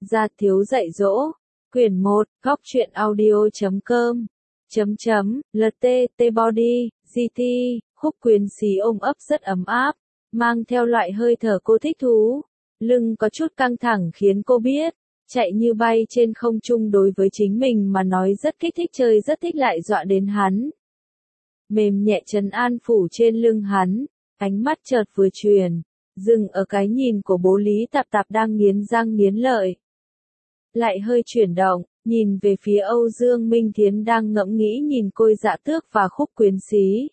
Gia thiếu dạy dỗ. Quyển 1, góc truyện audio.com. LT, T-body, GT, Khúc Quyến Xí ôm ấp rất ấm áp, mang theo loại hơi thở cô thích thú. Lưng có chút căng thẳng khiến cô biết, chạy như bay trên không trung đối với chính mình mà nói rất kích thích, chơi rất thích lại dọa đến hắn. Mềm nhẹ trấn an phủ trên lưng hắn, ánh mắt chợt vừa chuyển, dừng ở cái nhìn của bố Lý Tạp Tạp đang nghiến răng nghiến lợi. Lại hơi chuyển động, nhìn về phía Âu Dương Minh Thiến đang ngẫm nghĩ nhìn Côi Dạ Tước và Khúc Quyến Xí.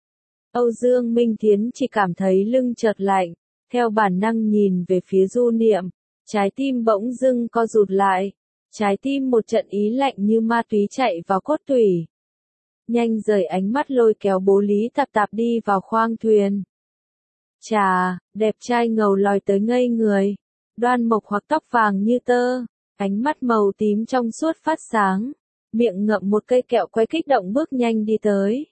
Âu Dương Minh Thiến chỉ cảm thấy lưng chợt lạnh, theo bản năng nhìn về phía Du Niệm, trái tim bỗng dưng co rụt lại, trái tim một trận ý lạnh như ma túy chạy vào cốt tủy. Nhanh rời ánh mắt lôi kéo bố Lý Tạp Tạp đi vào khoang thuyền. Chà, đẹp trai ngầu lòi tới ngây người, Đoan Mộc Hoặc tóc vàng như tơ, ánh mắt màu tím trong suốt phát sáng, miệng ngậm một cây kẹo quay kích động bước nhanh đi tới.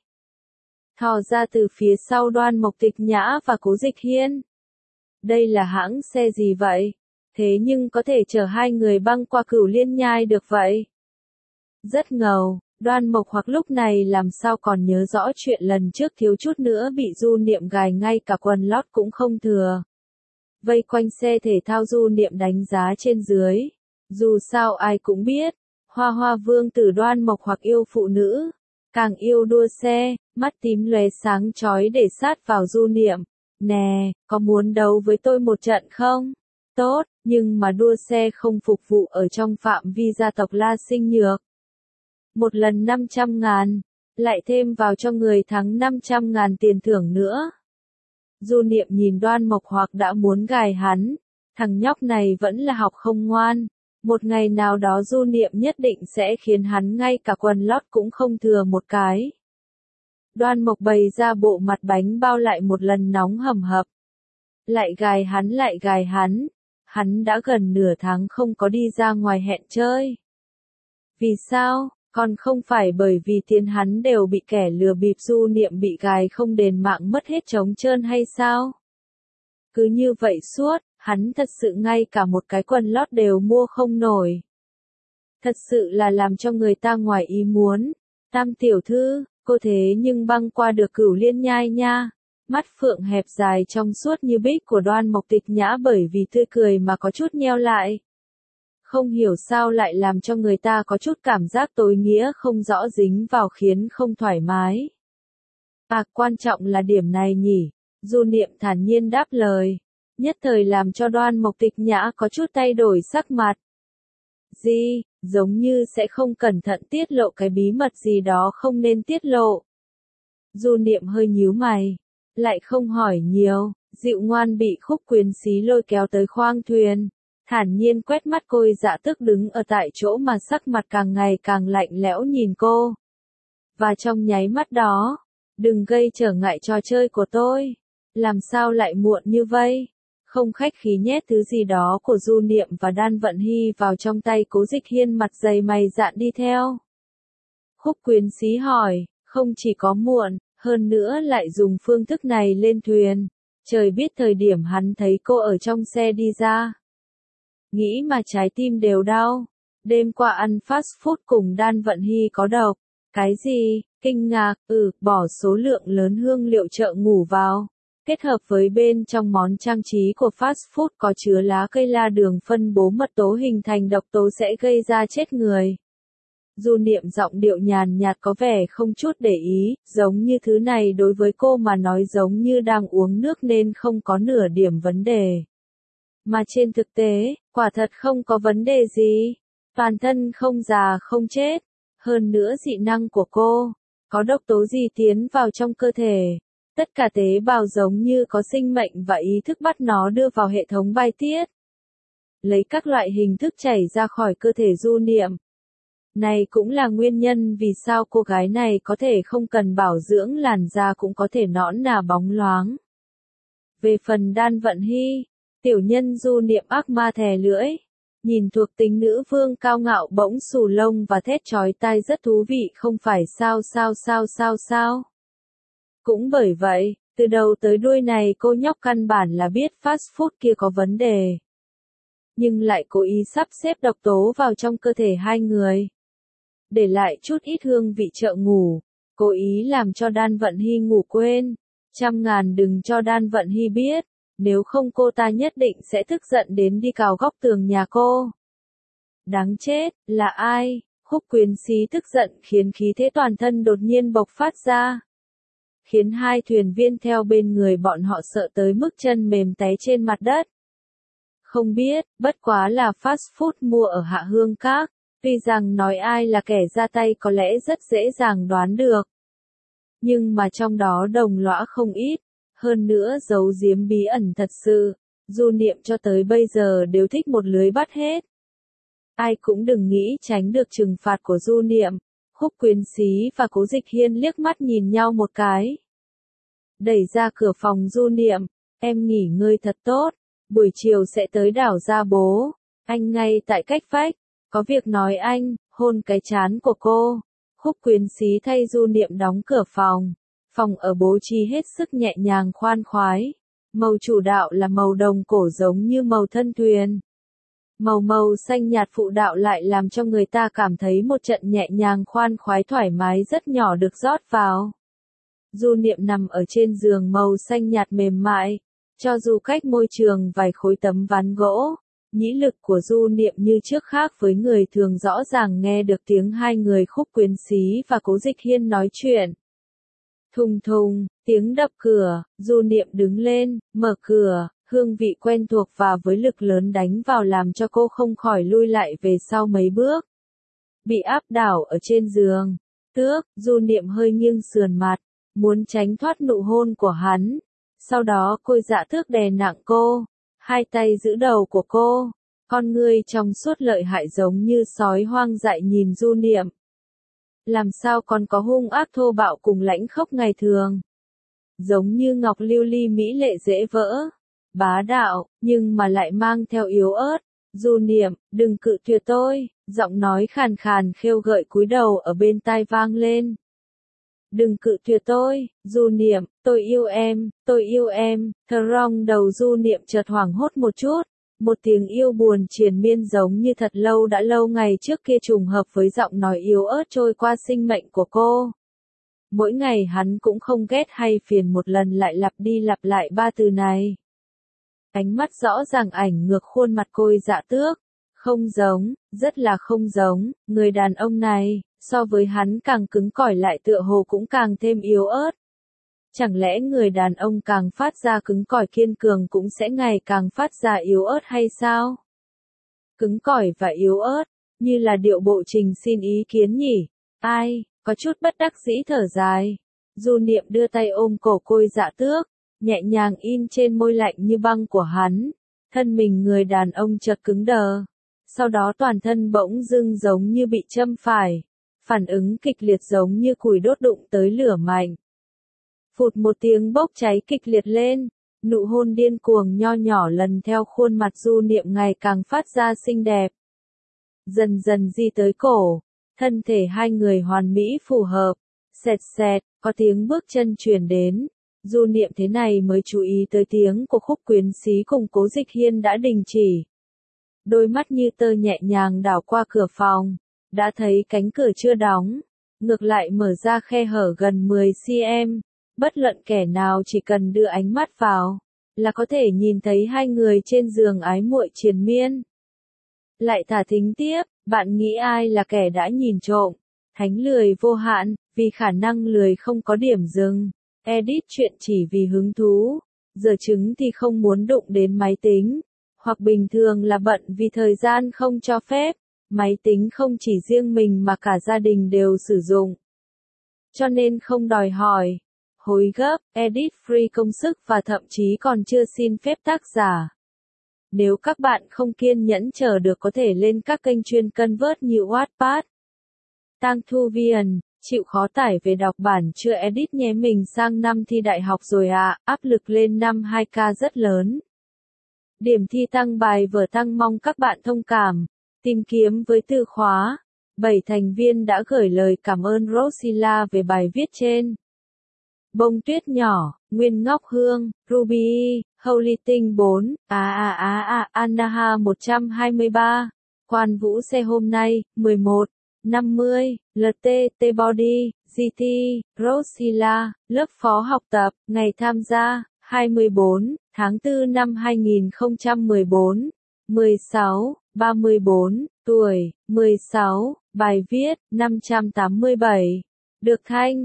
Thò ra từ phía sau Đoan Mộc Tịch Nhã và Cố Dịch Hiên. Đây là hãng xe gì vậy? Thế nhưng có thể chở hai người băng qua Cửu Liên Nhai được vậy? Rất ngầu, Đoan Mộc Hoặc lúc này làm sao còn nhớ rõ chuyện lần trước thiếu chút nữa bị Du Niệm gài ngay cả quần lót cũng không thừa. Vây quanh xe thể thao Du Niệm đánh giá trên dưới. Dù sao ai cũng biết, Hoa Hoa vương tử Đoan Mộc Hoặc yêu phụ nữ, càng yêu đua xe, mắt tím lóe sáng chói để sát vào Du Niệm. Nè, có muốn đấu với tôi một trận không? Tốt, nhưng mà đua xe không phục vụ ở trong phạm vi gia tộc La Sinh Nhược. Một lần 500.000, lại thêm vào cho người thắng 500.000 tiền thưởng nữa. Du Niệm nhìn Đoan Mộc Hoặc đã muốn gài hắn, thằng nhóc này vẫn là học không ngoan. Một ngày nào đó Du Niệm nhất định sẽ khiến hắn ngay cả quần lót cũng không thừa một cái. Đoan Mộc bày ra bộ mặt bánh bao lại một lần nóng hầm hập. Lại gài hắn, hắn đã gần nửa tháng không có đi ra ngoài hẹn chơi. Vì sao? Còn không phải bởi vì tiền hắn đều bị kẻ lừa bịp. Du Niệm bị gài không đền mạng mất hết trống trơn hay sao? Cứ như vậy suốt, hắn thật sự ngay cả một cái quần lót đều mua không nổi. Thật sự là làm cho người ta ngoài ý muốn. Tam tiểu thư, cô thế nhưng băng qua được Cửu Liên Nhai nha. Mắt phượng hẹp dài trong suốt như bích của Đoan Mộc Tịch Nhã bởi vì tươi cười mà có chút nheo lại. Không hiểu sao lại làm cho người ta có chút cảm giác tối nghĩa không rõ dính vào khiến không thoải mái. Quan trọng là điểm này nhỉ, Du Niệm thản nhiên đáp lời, nhất thời làm cho Đoan Mộc Tịch Nhã có chút thay đổi sắc mặt. Gì, giống như sẽ không cẩn thận tiết lộ cái bí mật gì đó không nên tiết lộ. Du Niệm hơi nhíu mày, lại không hỏi nhiều, dịu ngoan bị Khúc Quyến Xí lôi kéo tới khoang thuyền. Thản nhiên quét mắt Côi Dạ Tước đứng ở tại chỗ mà sắc mặt càng ngày càng lạnh lẽo nhìn cô. Và trong nháy mắt đó, đừng gây trở ngại trò chơi của tôi. Làm sao lại muộn như vậy? Không khách khí nhét thứ gì đó của Du Niệm và Đan Vận Hy vào trong tay Cố Dịch Hiên, mặt dày mày dạn đi theo. Khúc Quyến Xí hỏi, không chỉ có muộn, hơn nữa lại dùng phương thức này lên thuyền. Trời biết thời điểm hắn thấy cô ở trong xe đi ra. Nghĩ mà trái tim đều đau. Đêm qua ăn fast food cùng Đan Vận Hy có độc. Cái gì? Kinh ngạc, bỏ số lượng lớn hương liệu chợ ngủ vào. Kết hợp với bên trong món trang trí của fast food có chứa lá cây la đường phân bố mật tố hình thành độc tố sẽ gây ra chết người. Du Niệm giọng điệu nhàn nhạt có vẻ không chút để ý, giống như thứ này đối với cô mà nói giống như đang uống nước nên không có nửa điểm vấn đề. Mà trên thực tế, quả thật không có vấn đề gì. Toàn thân không già không chết. Hơn nữa dị năng của cô, có độc tố gì tiến vào trong cơ thể. Tất cả tế bào giống như có sinh mệnh và ý thức bắt nó đưa vào hệ thống bài tiết. Lấy các loại hình thức chảy ra khỏi cơ thể Du Niệm. Này cũng là nguyên nhân vì sao cô gái này có thể không cần bảo dưỡng làn da cũng có thể nõn nà bóng loáng. Về phần Đan Vận Hy, tiểu nhân Du Niệm ác ma thè lưỡi, nhìn thuộc tính nữ vương cao ngạo bỗng xù lông và thét chói tai rất thú vị không phải sao. Cũng bởi vậy, từ đầu tới đuôi này cô nhóc căn bản là biết fast food kia có vấn đề. nhưng lại cố ý sắp xếp độc tố vào trong cơ thể hai người. Để lại chút ít hương vị chợ ngủ, cố ý làm cho Đan Vận Hy ngủ quên. Trăm ngàn đừng cho Đan Vận Hy biết, nếu không cô ta nhất định sẽ tức giận đến đi cào góc tường nhà cô. Đáng chết, là ai? Khúc Quyến Xí tức giận khiến khí thế toàn thân đột nhiên bộc phát ra, khiến hai thuyền viên theo bên người bọn họ sợ tới mức chân mềm té trên mặt đất. Không biết, bất quá là fast food mua ở Hạ Hương Các, tuy rằng nói ai là kẻ ra tay có lẽ rất dễ dàng đoán được. Nhưng mà trong đó đồng lõa không ít, hơn nữa giấu giếm bí ẩn thật sự, Du Niệm cho tới bây giờ đều thích một lưới bắt hết. Ai cũng đừng nghĩ tránh được trừng phạt của Du Niệm. Khúc Quyến Xí và Cố Dịch Hiên liếc mắt nhìn nhau một cái. Đẩy ra cửa phòng Du Niệm, em nghỉ ngơi thật tốt, buổi chiều sẽ tới đảo Gia Bố, anh ngay tại cách vách, có việc nói anh, hôn cái trán của cô. Khúc Quyến Xí thay Du Niệm đóng cửa phòng, phòng ở bố trí hết sức nhẹ nhàng khoan khoái, màu chủ đạo là màu đồng cổ giống như màu thân thuyền. Màu xanh nhạt phụ đạo lại làm cho người ta cảm thấy một trận nhẹ nhàng khoan khoái thoải mái rất nhỏ được rót vào. Du Niệm nằm ở trên giường màu xanh nhạt mềm mại, cho dù cách môi trường vài khối tấm ván gỗ, nhĩ lực của Du Niệm như trước khác với người thường rõ ràng nghe được tiếng hai người Khúc Quyến Xí và Cố Dịch Hiên nói chuyện. Thùng thùng, tiếng đập cửa, Du Niệm đứng lên, mở cửa. Hương vị quen thuộc và với lực lớn đánh vào làm cho cô không khỏi lui lại về sau mấy bước. Bị áp đảo ở trên giường, Du Niệm hơi nghiêng sườn mặt, muốn tránh thoát nụ hôn của hắn. Sau đó Côi Dạ Tước đè nặng cô, hai tay giữ đầu của cô, con ngươi trong suốt lợi hại giống như sói hoang dại nhìn Du Niệm. Làm sao còn có hung ác thô bạo cùng lãnh khốc ngày thường. Giống như ngọc lưu ly mỹ lệ dễ vỡ. Bá đạo, nhưng mà lại mang theo yếu ớt. Du Niệm, đừng cự tuyệt tôi, giọng nói khàn khàn khêu gợi cúi đầu ở bên tai vang lên. Đừng cự tuyệt tôi, Du Niệm, tôi yêu em, thờ rong đầu Du Niệm chợt hoảng hốt một chút. Một tiếng yêu buồn triền miên giống như thật lâu đã lâu ngày trước kia trùng hợp với giọng nói yếu ớt trôi qua sinh mệnh của cô. Mỗi ngày hắn cũng không ghét hay phiền một lần lại lặp đi lặp lại ba từ này. Ánh mắt rõ ràng ảnh ngược khuôn mặt Côi Dạ Tước. Không giống, rất là không giống, người đàn ông này, so với hắn càng cứng cỏi lại tựa hồ cũng càng thêm yếu ớt. Chẳng lẽ người đàn ông càng phát ra cứng cỏi kiên cường cũng sẽ ngày càng phát ra yếu ớt hay sao? Cứng cỏi và yếu ớt, như là điệu bộ trình xin ý kiến nhỉ? Ai, có chút bất đắc dĩ thở dài. Du Niệm đưa tay ôm cổ Côi Dạ Tước, nhẹ nhàng in trên môi lạnh như băng của hắn. Thân mình người đàn ông chợt cứng đờ. Sau đó toàn thân bỗng dưng giống như bị châm phải. Phản ứng kịch liệt giống như củi đốt đụng tới lửa mạnh. Phụt một tiếng bốc cháy kịch liệt lên. Nụ hôn điên cuồng nho nhỏ lần theo khuôn mặt Du Niệm ngày càng phát ra xinh đẹp. Dần dần di tới cổ. Thân thể hai người hoàn mỹ phù hợp. Xẹt xẹt, có tiếng bước chân truyền đến. Du Niệm thế này mới chú ý tới tiếng của Khúc Quyến Xí cùng Cố Dịch Hiên đã đình chỉ. Đôi mắt như tơ nhẹ nhàng đảo qua cửa phòng, đã thấy cánh cửa chưa đóng, ngược lại mở ra khe hở gần 10 cm, bất luận kẻ nào chỉ cần đưa ánh mắt vào, là có thể nhìn thấy hai người trên giường ái muội triền miên. Lại thả thính tiếp, bạn nghĩ ai là kẻ đã nhìn trộm? Thánh lười vô hạn, vì khả năng lười không có điểm dừng. Edit chuyện chỉ vì hứng thú, giờ chứng thì không muốn đụng đến máy tính, hoặc bình thường là bận vì thời gian không cho phép, máy tính không chỉ riêng mình mà cả gia đình đều sử dụng. Cho nên không đòi hỏi, hối gấp, edit free công sức và thậm chí còn chưa xin phép tác giả. Nếu các bạn không kiên nhẫn chờ được có thể lên các kênh chuyên convert như Wattpad, Tang Thu Viền. Chịu khó tải về đọc bản chưa edit nhé, mình sang năm thi đại học rồi ạ, áp lực lên năm 2K rất lớn. Điểm thi tăng, bài vở tăng, mong các bạn thông cảm. Tìm kiếm với từ khóa. 7 thành viên đã gửi lời cảm ơn Rosilla về bài viết trên. Bông tuyết nhỏ, Nguyên Ngọc Hương, Ruby, Holy Tinh 4, Anaha 123, Quan Vũ Xe hôm nay, 11, 50, LT, T-Body, GT, Rosilla, lớp phó học tập, ngày tham gia, 24, tháng 4 năm 2014, 16, 34, tuổi, 16, bài viết, 587, được thanh,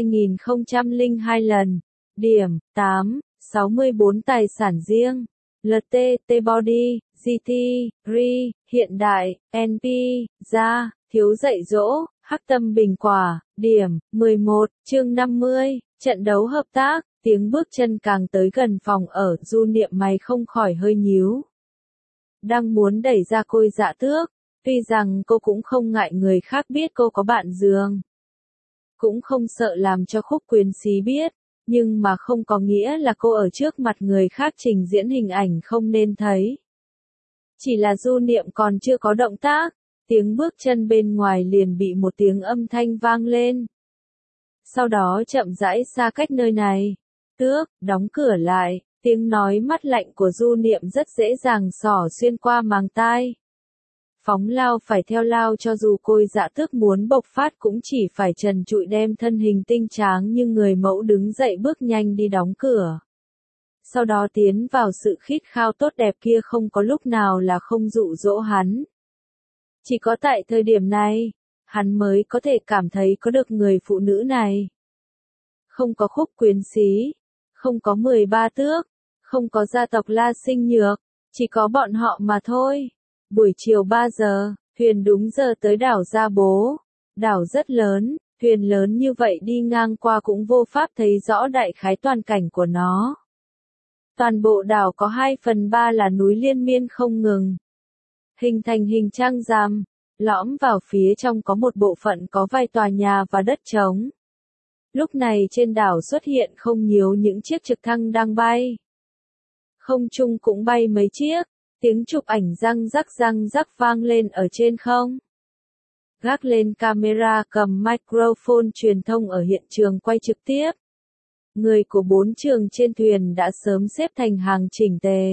2002 lần, điểm, 8, 64 tài sản riêng, LT, T-Body, GT, RI, hiện đại, NP, gia, thiếu dạy dỗ, hắc tâm bình quả, điểm, 11, chương 50, trận đấu hợp tác, tiếng bước chân càng tới gần phòng ở, Du Niệm mày không khỏi hơi nhíu. Đang muốn đẩy ra Côi Dạ Tước, tuy rằng cô cũng không ngại người khác biết cô có bạn giường. Cũng không sợ làm cho Khúc Quyến Xí biết, nhưng mà không có nghĩa là cô ở trước mặt người khác trình diễn hình ảnh không nên thấy. Chỉ là Du Niệm còn chưa có động tác, tiếng bước chân bên ngoài liền bị một tiếng âm thanh vang lên. Sau đó chậm rãi xa cách nơi này. Tước, đóng cửa lại, tiếng nói mắt lạnh của Du Niệm rất dễ dàng xỏ xuyên qua màng tai. Phóng lao phải theo lao, cho dù Côi Dạ Tước muốn bộc phát cũng chỉ phải trần trụi đem thân hình tinh tráng như người mẫu đứng dậy bước nhanh đi đóng cửa. Sau đó tiến vào sự khít khao tốt đẹp kia, không có lúc nào là không dụ dỗ hắn. Chỉ có tại thời điểm này, hắn mới có thể cảm thấy có được người phụ nữ này. Không có Khúc Quyến Xí, không có 13 tước, không có gia tộc La Sinh Nhược, chỉ có bọn họ mà thôi. Buổi chiều 3 giờ, thuyền đúng giờ tới đảo Gia Bố. Đảo rất lớn, thuyền lớn như vậy đi ngang qua cũng vô pháp thấy rõ đại khái toàn cảnh của nó. Toàn bộ đảo có 2/3 là núi liên miên không ngừng, hình thành hình trang giam. Lõm vào phía trong có một bộ phận có vài tòa nhà và đất trống. Lúc này trên đảo xuất hiện không nhiều những chiếc trực thăng đang bay. Không trung cũng bay mấy chiếc, tiếng chụp ảnh răng rắc vang lên ở trên không. Gác lên camera cầm microphone truyền thông ở hiện trường quay trực tiếp. Người của 4 trường trên thuyền đã sớm xếp thành hàng chỉnh tề.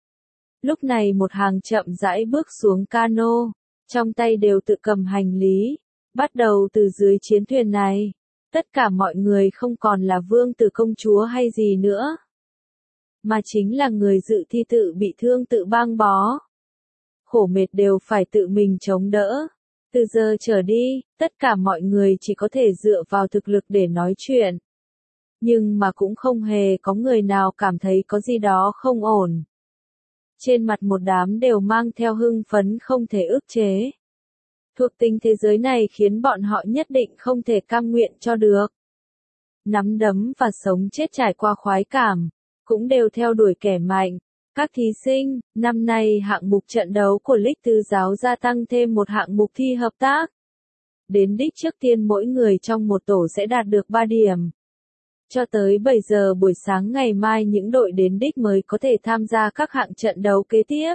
Lúc này một hàng chậm rãi bước xuống cano, trong tay đều tự cầm hành lý. Bắt đầu từ dưới chiến thuyền này, tất cả mọi người không còn là vương tử công chúa hay gì nữa, mà chính là người dự thi tự bị thương tự băng bó. Khổ mệt đều phải tự mình chống đỡ. Từ giờ trở đi, tất cả mọi người chỉ có thể dựa vào thực lực để nói chuyện. Nhưng mà cũng không hề có người nào cảm thấy có gì đó không ổn. Trên mặt một đám đều mang theo hưng phấn không thể ức chế. Thuộc tính thế giới này khiến bọn họ nhất định không thể cam nguyện cho được. Nắm đấm và sống chết trải qua khoái cảm, cũng đều theo đuổi kẻ mạnh. Các thí sinh, năm nay hạng mục trận đấu của Lích Tứ Giáo gia tăng thêm một hạng mục thi hợp tác. Đến đích trước tiên mỗi người trong một tổ sẽ đạt được 3 điểm. Cho tới 7 giờ buổi sáng ngày mai những đội đến đích mới có thể tham gia các hạng trận đấu kế tiếp.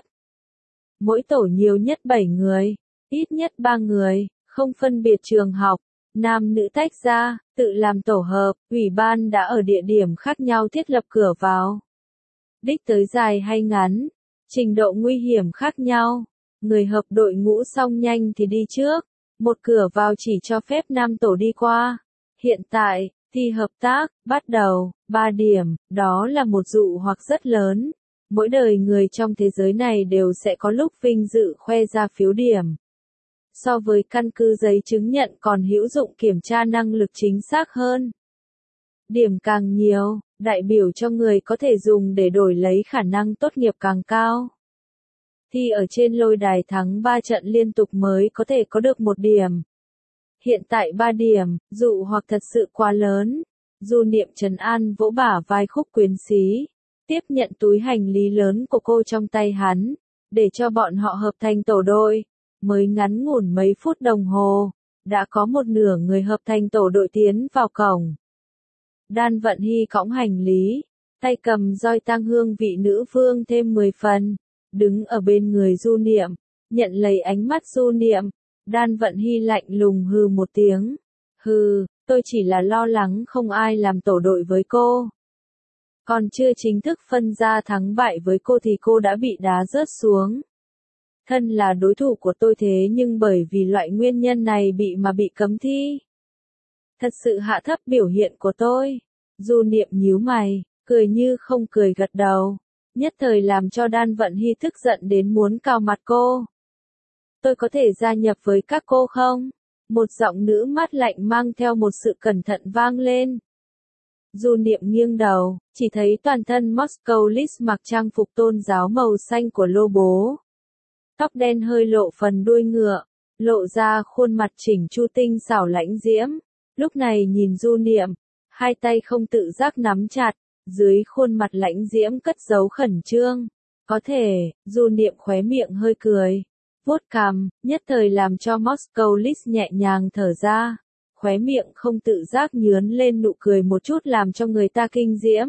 Mỗi tổ nhiều nhất 7 người, ít nhất 3 người, không phân biệt trường học, nam nữ tách ra, tự làm tổ hợp. Ủy ban đã ở địa điểm khác nhau thiết lập cửa vào. Đích tới dài hay ngắn, trình độ nguy hiểm khác nhau. Người hợp đội ngũ xong nhanh thì đi trước, một cửa vào chỉ cho phép 5 tổ đi qua. Hiện tại, thi hợp tác, bắt đầu, 3 điểm, đó là một dụ hoặc rất lớn. Mỗi đời người trong thế giới này đều sẽ có lúc vinh dự khoe ra phiếu điểm. So với căn cứ giấy chứng nhận còn hữu dụng kiểm tra năng lực chính xác hơn. Điểm càng nhiều, đại biểu cho người có thể dùng để đổi lấy khả năng tốt nghiệp càng cao. Thi ở trên lôi đài thắng 3 trận liên tục mới có thể có được 1 điểm. Hiện tại 3 điểm, dụ hoặc thật sự quá lớn. Du Niệm trấn an vỗ bả vai Khúc Quyến Xí, tiếp nhận túi hành lý lớn của cô trong tay hắn, để cho bọn họ hợp thành tổ đội. Mới ngắn ngủn mấy phút đồng hồ, đã có một nửa người hợp thành tổ đội tiến vào cổng. Đan Vận Hy cõng hành lý, tay cầm roi tang hương vị nữ vương thêm 10 phần, đứng ở bên người Du Niệm, nhận lấy ánh mắt Du Niệm. Đan Vận Hy lạnh lùng hừ một tiếng. Hừ, tôi chỉ là lo lắng không ai làm tổ đội với cô. Còn chưa chính thức phân ra thắng bại với cô thì cô đã bị đá rớt xuống. Thân là đối thủ của tôi thế nhưng bởi vì loại nguyên nhân này bị cấm thi. Thật sự hạ thấp biểu hiện của tôi. Du Niệm nhíu mày, cười như không cười gật đầu. Nhất thời làm cho Đan Vận Hy tức giận đến muốn cào mặt cô. Tôi có thể gia nhập với các cô không? Một giọng nữ mát lạnh mang theo một sự cẩn thận vang lên. Du Niệm nghiêng đầu, chỉ thấy toàn thân Moscow List mặc trang phục tôn giáo màu xanh của Lô Bố. Tóc đen hơi lộ phần đuôi ngựa, lộ ra khuôn mặt chỉnh chu tinh xảo lãnh diễm. Lúc này nhìn Du Niệm, hai tay không tự giác nắm chặt, dưới khuôn mặt lãnh diễm cất giấu khẩn trương. Có thể, Du Niệm khóe miệng hơi cười, vuốt cằm, nhất thời làm cho Moscow List nhẹ nhàng thở ra. Khóe miệng không tự giác nhướn lên nụ cười một chút làm cho người ta kinh diễm.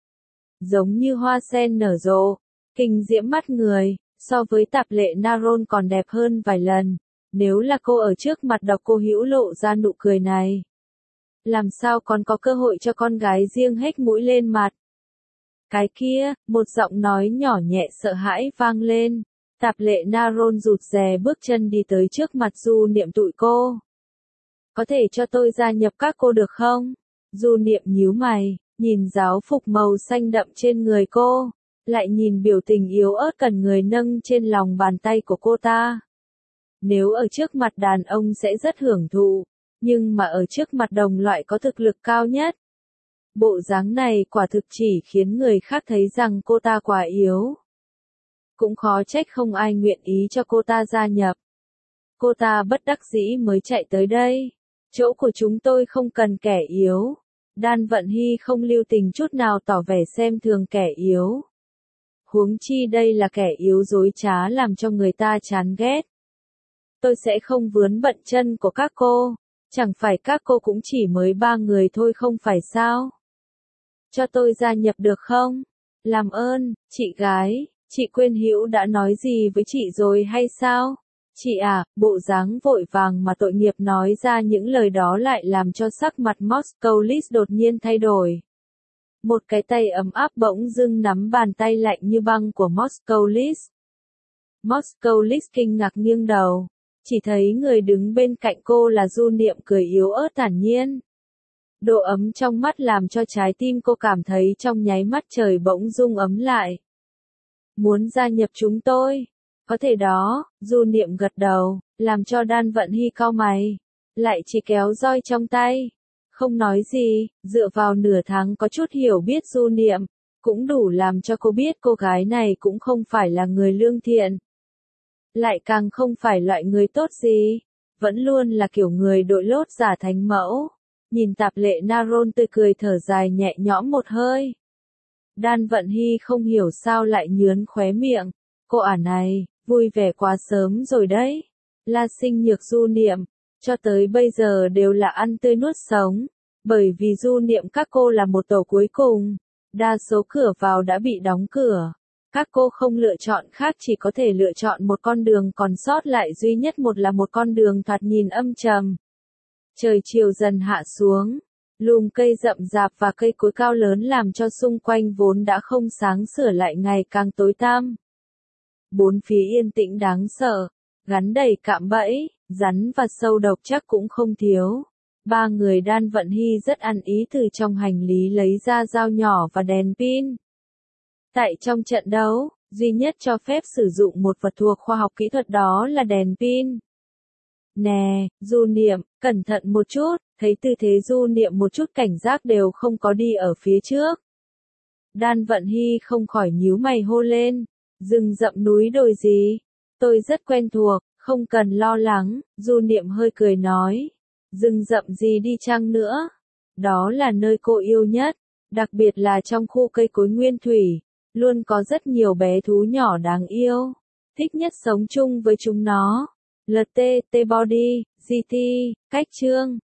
Giống như hoa sen nở rộ, kinh diễm mắt người, so với Tạp Lệ Naron còn đẹp hơn vài lần. Nếu là cô ở trước mặt Độc Cô Hữu lộ ra nụ cười này, làm sao còn có cơ hội cho con gái riêng hếch mũi lên mặt. Cái kia, một giọng nói nhỏ nhẹ sợ hãi vang lên. Tạp Lệ Naron rụt rè bước chân đi tới trước mặt Du Niệm tụi cô. Có thể cho tôi gia nhập các cô được không? Du Niệm nhíu mày, nhìn giáo phục màu xanh đậm trên người cô, lại nhìn biểu tình yếu ớt cần người nâng trên lòng bàn tay của cô ta. Nếu ở trước mặt đàn ông sẽ rất hưởng thụ, nhưng mà ở trước mặt đồng loại có thực lực cao nhất. Bộ dáng này quả thực chỉ khiến người khác thấy rằng cô ta quá yếu. Cũng khó trách không ai nguyện ý cho cô ta gia nhập. Cô ta bất đắc dĩ mới chạy tới đây. Chỗ của chúng tôi không cần kẻ yếu. Đan Vận Hy không lưu tình chút nào tỏ vẻ xem thường kẻ yếu. Huống chi đây là kẻ yếu dối trá làm cho người ta chán ghét. Tôi sẽ không vướng bận chân của các cô. Chẳng phải các cô cũng chỉ mới 3 người thôi không phải sao? Cho tôi gia nhập được không? Làm ơn, chị gái, chị quên Hữu đã nói gì với chị rồi hay sao? Chị à, bộ dáng vội vàng mà tội nghiệp nói ra những lời đó lại làm cho sắc mặt Moscow List đột nhiên thay đổi. Một cái tay ấm áp bỗng dưng nắm bàn tay lạnh như băng của Moscow List. Moscow List kinh ngạc nghiêng đầu, chỉ thấy người đứng bên cạnh cô là Du Niệm cười yếu ớt thản nhiên. Độ ấm trong mắt làm cho trái tim cô cảm thấy trong nháy mắt trời bỗng rung ấm lại. Muốn gia nhập chúng tôi? Có thể đó, Du Niệm gật đầu, làm cho Đan Vận Hy cau mày, lại chỉ kéo roi trong tay. Không nói gì, dựa vào nửa tháng có chút hiểu biết Du Niệm, cũng đủ làm cho cô biết cô gái này cũng không phải là người lương thiện. Lại càng không phải loại người tốt gì, vẫn luôn là kiểu người đội lốt giả thánh mẫu. Nhìn Tạp Lệ Naron tươi cười thở dài nhẹ nhõm một hơi. Đan Vận Hy không hiểu sao lại nhướn khóe miệng, cô ả này, vui vẻ quá sớm rồi đấy. La Sinh Nhược Du Niệm, cho tới bây giờ đều là ăn tươi nuốt sống, bởi vì Du Niệm các cô là một tổ cuối cùng, đa số cửa vào đã bị đóng cửa. Các cô không lựa chọn khác chỉ có thể lựa chọn một con đường còn sót lại duy nhất một là một con đường thoạt nhìn âm trầm. Trời chiều dần hạ xuống, lùm cây rậm rạp và cây cối cao lớn làm cho xung quanh vốn đã không sáng sủa lại ngày càng tối tăm. Bốn phía yên tĩnh đáng sợ, gắn đầy cạm bẫy, rắn và sâu độc chắc cũng không thiếu. Ba người Đan Vận Hy rất ăn ý từ trong hành lý lấy ra dao nhỏ và đèn pin. Tại trong trận đấu, duy nhất cho phép sử dụng một vật thuộc khoa học kỹ thuật đó là đèn pin. Nè, Du Niệm, cẩn thận một chút, thấy tư thế Du Niệm một chút cảnh giác đều không có đi ở phía trước. Đan Vận Hy không khỏi nhíu mày hô lên, rừng rậm núi đồi gì? Tôi rất quen thuộc, không cần lo lắng, Du Niệm hơi cười nói. Rừng rậm gì đi chăng nữa? Đó là nơi cô yêu nhất, đặc biệt là trong khu cây cối nguyên thủy, luôn có rất nhiều bé thú nhỏ đáng yêu, thích nhất sống chung với chúng nó. LT, T-Body, GT, cách chương.